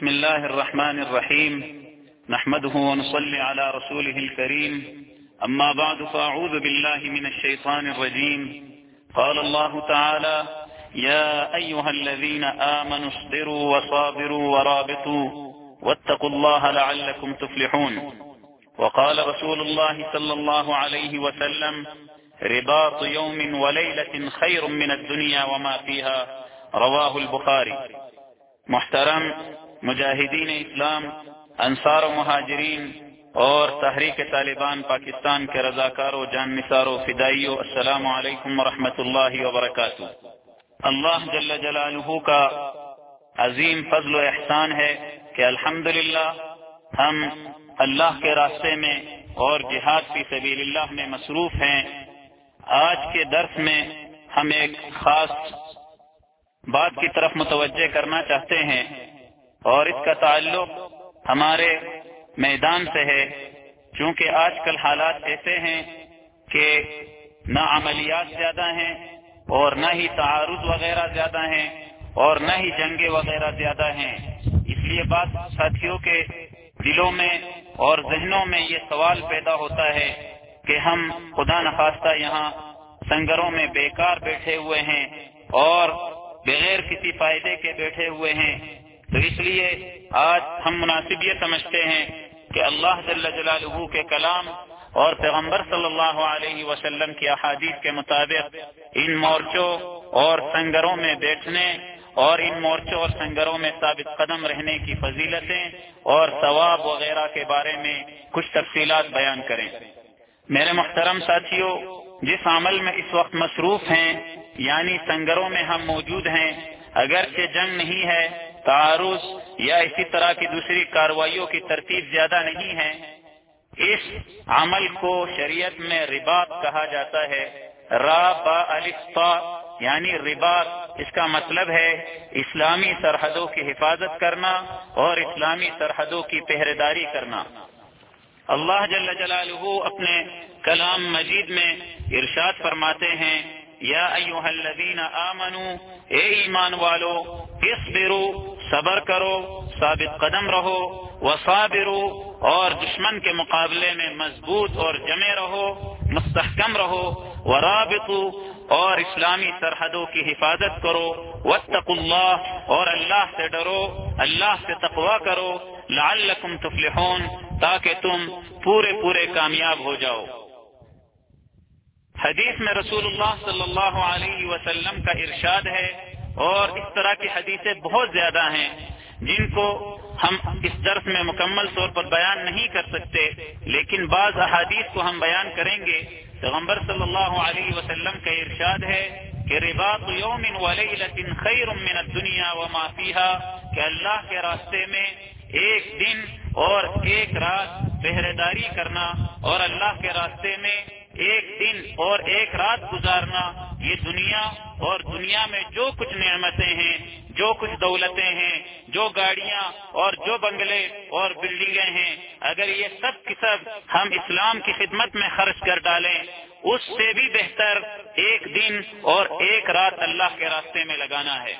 بسم الله الرحمن الرحيم نحمده ونصلي على رسوله الكريم أما بعد فأعوذ بالله من الشيطان الرجيم قال الله تعالى يا أيها الذين آمنوا اصبروا وصابروا ورابطوا واتقوا الله لعلكم تفلحون وقال رسول الله صلى الله عليه وسلم رباط يوم وليلة خير من الدنيا وما فيها رواہ البخاری۔ محترم مجاہدین اسلام، انصار و مہاجرین اور تحریک طالبان پاکستان کے رضاکاروں، جان نثاروں، فدائیوں، السلام علیکم ورحمۃ اللہ وبرکاتہ۔ اللہ جل جلالہ کا عظیم فضل و احسان ہے کہ الحمدللہ ہم اللہ کے راستے میں اور جہاد فی سبیل اللہ میں مصروف ہیں۔ آج کے درس میں ہم ایک خاص بات کی طرف متوجہ کرنا چاہتے ہیں اور اس کا تعلق ہمارے میدان سے ہے، چونکہ آج کل حالات ایسے ہیں کہ نہ عملیات زیادہ ہیں اور نہ ہی تعارض وغیرہ زیادہ ہیں اور نہ ہی جنگیں وغیرہ زیادہ ہیں۔ اس لیے بعض ساتھیوں کے دلوں میں اور ذہنوں میں یہ سوال پیدا ہوتا ہے کہ ہم خدا نخواستہ یہاں سنگروں میں بیکار بیٹھے ہوئے ہیں اور بغیر کسی فائدے کے بیٹھے ہوئے ہیں، تو اس لیے آج ہم مناسب یہ سمجھتے ہیں کہ اللہ جل جلالہ کے کلام اور پیغمبر صلی اللہ علیہ وسلم کی احادیث کے مطابق ان مورچوں اور سنگروں میں بیٹھنے اور ان مورچوں اور سنگروں میں ثابت قدم رہنے کی فضیلتیں اور ثواب وغیرہ کے بارے میں کچھ تفصیلات بیان کریں۔ میرے محترم ساتھیوں، جس عمل میں اس وقت مصروف ہیں یعنی سنگروں میں ہم موجود ہیں، اگرچہ جنگ نہیں ہے، تعارض یا اسی طرح کی دوسری کارروائیوں کی ترتیب زیادہ نہیں ہے، اس عمل کو شریعت میں رباط کہا جاتا ہے۔ را با الف طا یعنی رباط، اس کا مطلب ہے اسلامی سرحدوں کی حفاظت کرنا اور اسلامی سرحدوں کی پہرےداری کرنا۔ اللہ جل جلالہ اپنے کلام مجید میں ارشاد فرماتے ہیں، یا ایھا الذین آمنو، اے ایمان والو، اصبروا، صبر کرو، ثابت قدم رہو، وصابروا، اور دشمن کے مقابلے میں مضبوط اور جمے رہو، مستحکم رہو، ورابطوا، اور اسلامی سرحدوں کی حفاظت کرو، واتقوا اللہ، اور اللہ سے ڈرو، اللہ سے تقوی کرو، لعلکم تفلحون، تاکہ تم پورے کامیاب ہو جاؤ۔ حدیث میں رسول اللہ صلی اللہ علیہ وسلم کا ارشاد ہے، اور اس طرح کی حدیثیں بہت زیادہ ہیں جن کو ہم اس درس میں مکمل طور پر بیان نہیں کر سکتے، لیکن بعض احادیث کو ہم بیان کریں گے۔ پیغمبر صلی اللہ علیہ وسلم کا ارشاد ہے کہ رباط یوم ولیلۃ خیر من الدنیا وما فیہا، کہ اللہ کے راستے میں ایک دن اور ایک رات پہرے داری کرنا اور اللہ کے راستے میں ایک دن اور ایک رات گزارنا، یہ دنیا اور دنیا میں جو کچھ نعمتیں ہیں، جو کچھ دولتیں ہیں، جو گاڑیاں اور جو بنگلے اور بلڈنگیں ہیں، اگر یہ سب کی سب ہم اسلام کی خدمت میں خرچ کر ڈالیں، اس سے بھی بہتر ایک دن اور ایک رات اللہ کے راستے میں لگانا ہے۔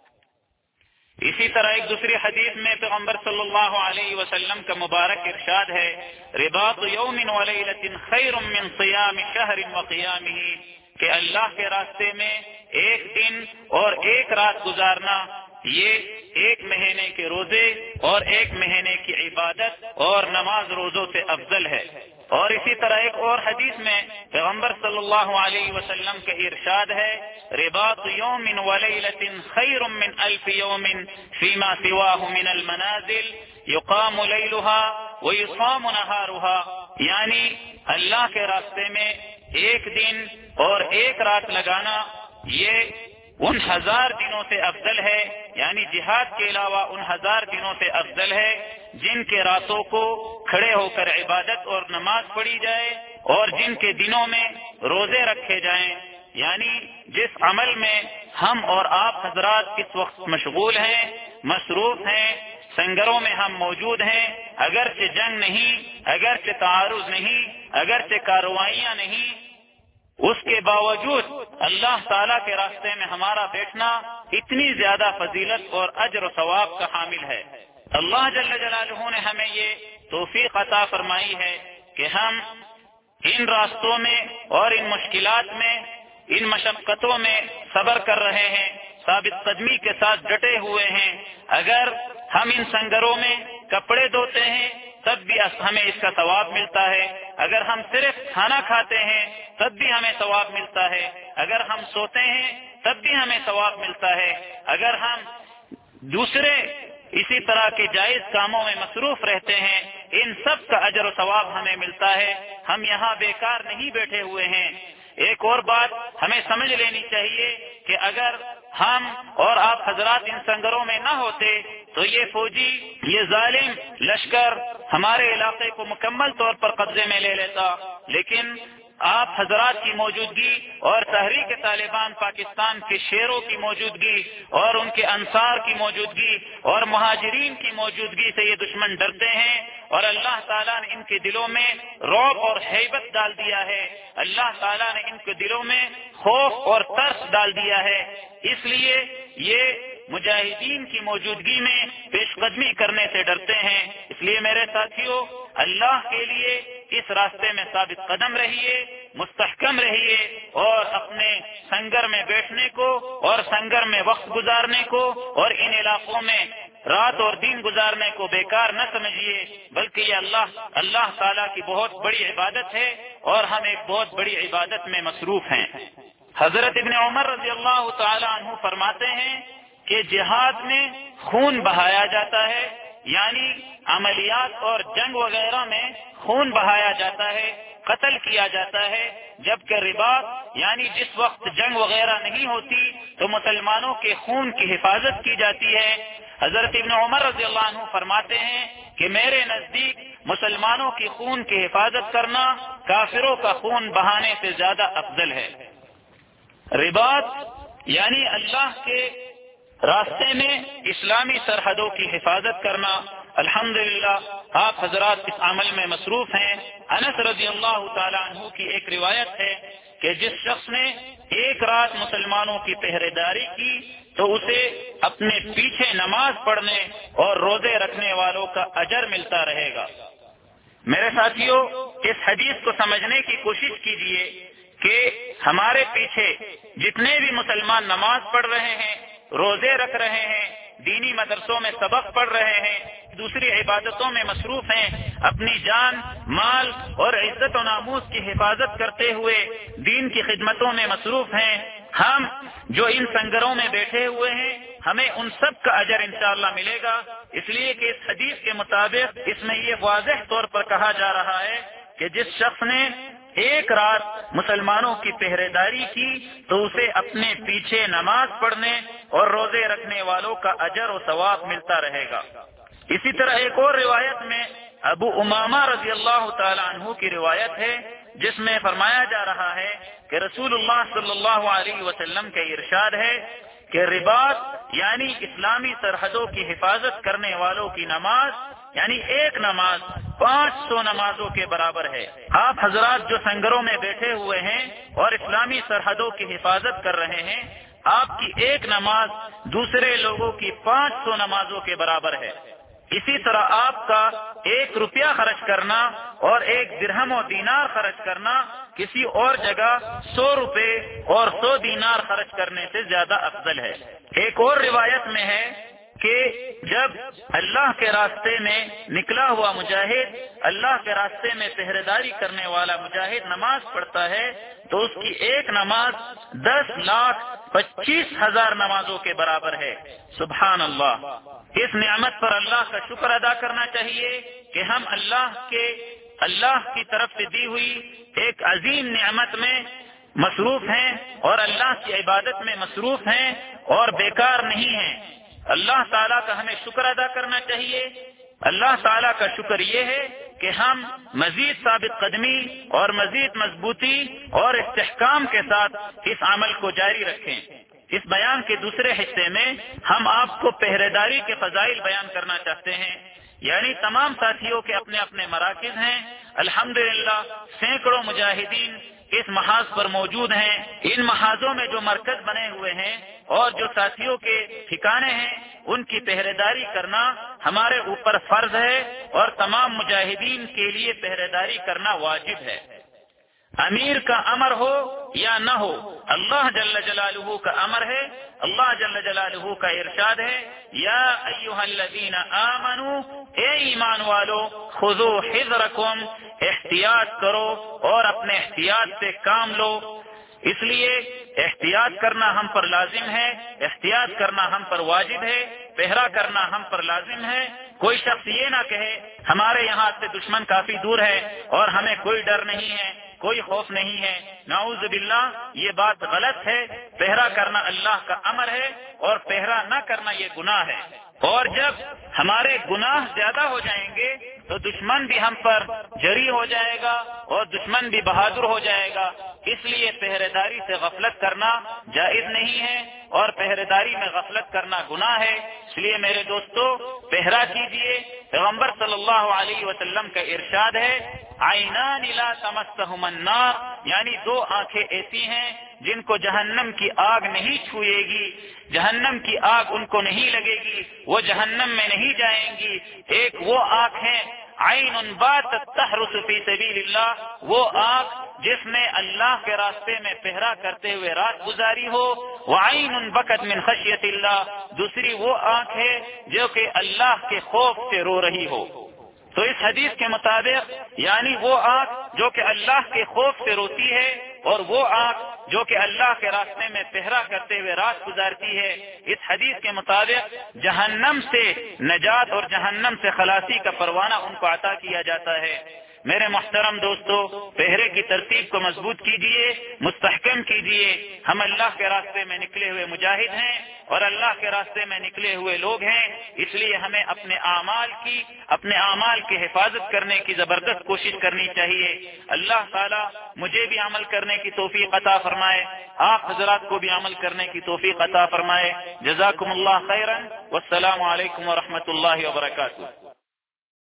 اسی طرح ایک دوسری حدیث میں پیغمبر صلی اللہ علیہ وسلم کا مبارک ارشاد ہے، رباط یوم ولیلۃ خیر من صیام شہر وقیامہ، کہ اللہ کے راستے میں ایک دن اور ایک رات گزارنا یہ ایک مہینے کے روزے اور ایک مہینے کی عبادت اور نماز روزوں سے افضل ہے۔ اور اسی طرح ایک اور حدیث میں پیغمبر صلی اللہ علیہ وسلم کا ارشاد ہے، رباط یوم ولیلۃ خیر من الف یوم فیما سواہ من المنازل یقام لیلها ویصام نہارها، یعنی اللہ کے راستے میں ایک دن اور ایک رات لگانا یہ ان 1000 دنوں سے افضل ہے، یعنی جہاد کے علاوہ ان 1000 دنوں سے افضل ہے جن کے راتوں کو کھڑے ہو کر عبادت اور نماز پڑھی جائے اور جن کے دنوں میں روزے رکھے جائیں۔ یعنی جس عمل میں ہم اور آپ حضرات اس وقت مشغول ہیں، مصروف ہیں، سنگروں میں ہم موجود ہیں، اگرچہ جنگ نہیں، اگرچہ تعارض نہیں، اگرچہ کارروائیاں نہیں، اس کے باوجود اللہ تعالیٰ کے راستے میں ہمارا بیٹھنا اتنی زیادہ فضیلت اور اجر و ثواب کا حامل ہے۔ اللہ جل جلالہ نے ہمیں یہ توفیق عطا فرمائی ہے کہ ہم ان راستوں میں اور ان مشکلات میں، ان مشقتوں میں صبر کر رہے ہیں، ثابت قدمی کے ساتھ ڈٹے ہوئے ہیں۔ اگر ہم ان سنگروں میں کپڑے دھوتے ہیں تب بھی ہمیں اس کا ثواب ملتا ہے، اگر ہم صرف کھانا کھاتے ہیں تب بھی ہمیں ثواب ملتا ہے، اگر ہم سوتے ہیں تب بھی ہمیں ثواب ملتا ہے، اگر ہم دوسرے اسی طرح کے جائز کاموں میں مصروف رہتے ہیں، ان سب کا اجر و ثواب ہمیں ملتا ہے۔ ہم یہاں بیکار نہیں بیٹھے ہوئے ہیں۔ ایک اور بات ہمیں سمجھ لینی چاہیے کہ اگر ہم اور آپ حضرات ان سنگروں میں نہ ہوتے تو یہ فوجی، یہ ظالم لشکر ہمارے علاقے کو مکمل طور پر قبضے میں لے لیتا، لیکن آپ حضرات کی موجودگی اور تحریک طالبان پاکستان کے شیروں کی موجودگی اور ان کے انصار کی موجودگی اور مہاجرین کی موجودگی سے یہ دشمن ڈرتے ہیں، اور اللہ تعالیٰ نے ان کے دلوں میں رعب اور ہیبت ڈال دیا ہے، اللہ تعالیٰ نے ان کے دلوں میں خوف اور ترس ڈال دیا ہے۔ اس لیے یہ مجاہدین کی موجودگی میں پیش قدمی کرنے سے ڈرتے ہیں۔ اس لیے میرے ساتھیوں، اللہ کے لیے اس راستے میں ثابت قدم رہیے، مستحکم رہیے، اور اپنے سنگر میں بیٹھنے کو اور سنگر میں وقت گزارنے کو اور ان علاقوں میں رات اور دن گزارنے کو بیکار نہ سمجھیے، بلکہ یہ اللہ تعالیٰ کی بہت بڑی عبادت ہے اور ہم ایک بہت بڑی عبادت میں مصروف ہیں۔ حضرت ابن عمر رضی اللہ تعالی عنہ فرماتے ہیں کہ جہاد میں خون بہایا جاتا ہے، یعنی عملیات اور جنگ وغیرہ میں خون بہایا جاتا ہے، قتل کیا جاتا ہے، جبکہ رباط یعنی جس وقت جنگ وغیرہ نہیں ہوتی تو مسلمانوں کے خون کی حفاظت کی جاتی ہے۔ حضرت ابن عمر رضی اللہ عنہ فرماتے ہیں کہ میرے نزدیک مسلمانوں کی خون کی حفاظت کرنا کافروں کا خون بہانے سے زیادہ افضل ہے۔ رباط یعنی اللہ کے راستے میں اسلامی سرحدوں کی حفاظت کرنا۔ الحمدللہ آپ حضرات اس عمل میں مصروف ہیں۔ انس رضی اللہ تعالی عنہ کی ایک روایت ہے کہ جس شخص نے ایک رات مسلمانوں کی پہرے داری کی تو اسے اپنے پیچھے نماز پڑھنے اور روزے رکھنے والوں کا اجر ملتا رہے گا۔ میرے ساتھیوں، اس حدیث کو سمجھنے کی کوشش کیجیے کہ ہمارے پیچھے جتنے بھی مسلمان نماز پڑھ رہے ہیں، روزے رکھ رہے ہیں، دینی مدرسوں میں سبق پڑھ رہے ہیں، دوسری عبادتوں میں مصروف ہیں، اپنی جان، مال اور عزت و ناموس کی حفاظت کرتے ہوئے دین کی خدمتوں میں مصروف ہیں، ہم جو ان سنگروں میں بیٹھے ہوئے ہیں ہمیں ان سب کا اجر انشاءاللہ ملے گا، اس لیے کہ اس حدیث کے مطابق اس میں یہ واضح طور پر کہا جا رہا ہے کہ جس شخص نے ایک رات مسلمانوں کی پہرے داری کی تو اسے اپنے پیچھے نماز پڑھنے اور روزے رکھنے والوں کا اجر و ثواب ملتا رہے گا۔ اسی طرح ایک اور روایت میں ابو امامہ رضی اللہ تعالی عنہ کی روایت ہے جس میں فرمایا جا رہا ہے کہ رسول اللہ صلی اللہ علیہ وسلم کا ارشاد ہے کہ رباط یعنی اسلامی سرحدوں کی حفاظت کرنے والوں کی نماز یعنی ایک نماز 500 نمازوں کے برابر ہے۔ آپ حضرات جو سنگروں میں بیٹھے ہوئے ہیں اور اسلامی سرحدوں کی حفاظت کر رہے ہیں، آپ کی ایک نماز دوسرے لوگوں کی 500 نمازوں کے برابر ہے۔ اسی طرح آپ کا 1 روپیہ خرچ کرنا اور 1 درہم و دینار خرچ کرنا کسی اور جگہ 100 روپے اور 100 دینار خرچ کرنے سے زیادہ افضل ہے۔ ایک اور روایت میں ہے کہ جب اللہ کے راستے میں نکلا ہوا مجاہد، اللہ کے راستے میں پہرے داری کرنے والا مجاہد نماز پڑھتا ہے تو اس کی ایک نماز 10,25,000 نمازوں کے برابر ہے۔ سبحان اللہ! اس نعمت پر اللہ کا شکر ادا کرنا چاہیے کہ ہم اللہ کی طرف سے دی ہوئی ایک عظیم نعمت میں مصروف ہیں اور اللہ کی عبادت میں مصروف ہیں اور بیکار نہیں ہیں۔ اللہ تعالیٰ کا ہمیں شکر ادا کرنا چاہیے۔ اللہ تعالیٰ کا شکر یہ ہے کہ ہم مزید ثابت قدمی اور مزید مضبوطی اور استحکام کے ساتھ اس عمل کو جاری رکھیں۔ اس بیان کے دوسرے حصے میں ہم آپ کو پہرے داری کے فضائل بیان کرنا چاہتے ہیں، یعنی تمام ساتھیوں کے اپنے اپنے مراکز ہیں۔ الحمدللہ سینکڑوں مجاہدین اس محاذ پر موجود ہیں، ان محاذوں میں جو مرکز بنے ہوئے ہیں اور جو ساتھیوں کے ٹھکانے ہیں ان کی پہرے داری کرنا ہمارے اوپر فرض ہے اور تمام مجاہدین کے لیے پہرے داری کرنا واجب ہے۔ امیر کا امر ہو یا نہ ہو، اللہ جل جلالہ کا امر ہے، اللہ جل جلالہ کا ارشاد ہے، یا ایھا الذین آمنوا، اے ایمان والو، خذوا حذرکم، احتیاط کرو اور اپنے احتیاط سے کام لو۔ اس لیے احتیاط کرنا ہم پر لازم ہے، احتیاط کرنا ہم پر واجب ہے، پہرا کرنا ہم پر لازم ہے۔ کوئی شخص یہ نہ کہے ہمارے یہاں سے دشمن کافی دور ہے اور ہمیں کوئی ڈر نہیں ہے، کوئی خوف نہیں ہے، نعوذ باللہ، یہ بات غلط ہے۔ پہرا کرنا اللہ کا امر ہے اور پہرا نہ کرنا یہ گناہ ہے، اور جب ہمارے گناہ زیادہ ہو جائیں گے تو دشمن بھی ہم پر جری ہو جائے گا اور دشمن بھی بہادر ہو جائے گا۔ اس لیے پہرے داری سے غفلت کرنا جائز نہیں ہے اور پہرے داری میں غفلت کرنا گناہ ہے۔ اس لیے میرے دوستو، پہرا کیجئے۔ پیغمبر صلی اللہ علیہ وسلم کا ارشاد ہے، عینان لا تمسہما النار، یعنی دو آنکھیں ایسی ہیں جن کو جہنم کی آگ نہیں چھوئے گی، جہنم کی آگ ان کو نہیں لگے گی، وہ جہنم میں نہیں جائیں گی۔ ایک وہ آنکھ ہے عین باتت تحرس فی سبیل اللہ، وہ آنکھ جس نے اللہ کے راستے میں پہرا کرتے ہوئے رات گزاری ہو، وعین بکت من خشیت اللہ، دوسری وہ آنکھ ہے جو کہ اللہ کے خوف سے رو رہی ہو۔ تو اس حدیث کے مطابق یعنی وہ آنکھ جو کہ اللہ کے خوف سے روتی ہے اور وہ آنکھ جو کہ اللہ کے راستے میں پہرا کرتے ہوئے رات گزارتی ہے، اس حدیث کے مطابق جہنم سے نجات اور جہنم سے خلاصی کا پروانہ ان کو عطا کیا جاتا ہے۔ میرے محترم دوستو، پہرے کی ترتیب کو مضبوط کیجئے، مستحکم کیجئے۔ ہم اللہ کے راستے میں نکلے ہوئے مجاہد ہیں اور اللہ کے راستے میں نکلے ہوئے لوگ ہیں، اس لیے ہمیں اپنے اعمال کی حفاظت کرنے کی زبردست کوشش کرنی چاہیے۔ اللہ تعالی مجھے بھی عمل کرنے کی توفیق عطا فرمائے، آپ حضرات کو بھی عمل کرنے کی توفیق عطا فرمائے۔ جزاکم اللہ خیرا، والسلام علیکم ورحمۃ اللہ وبرکاتہ۔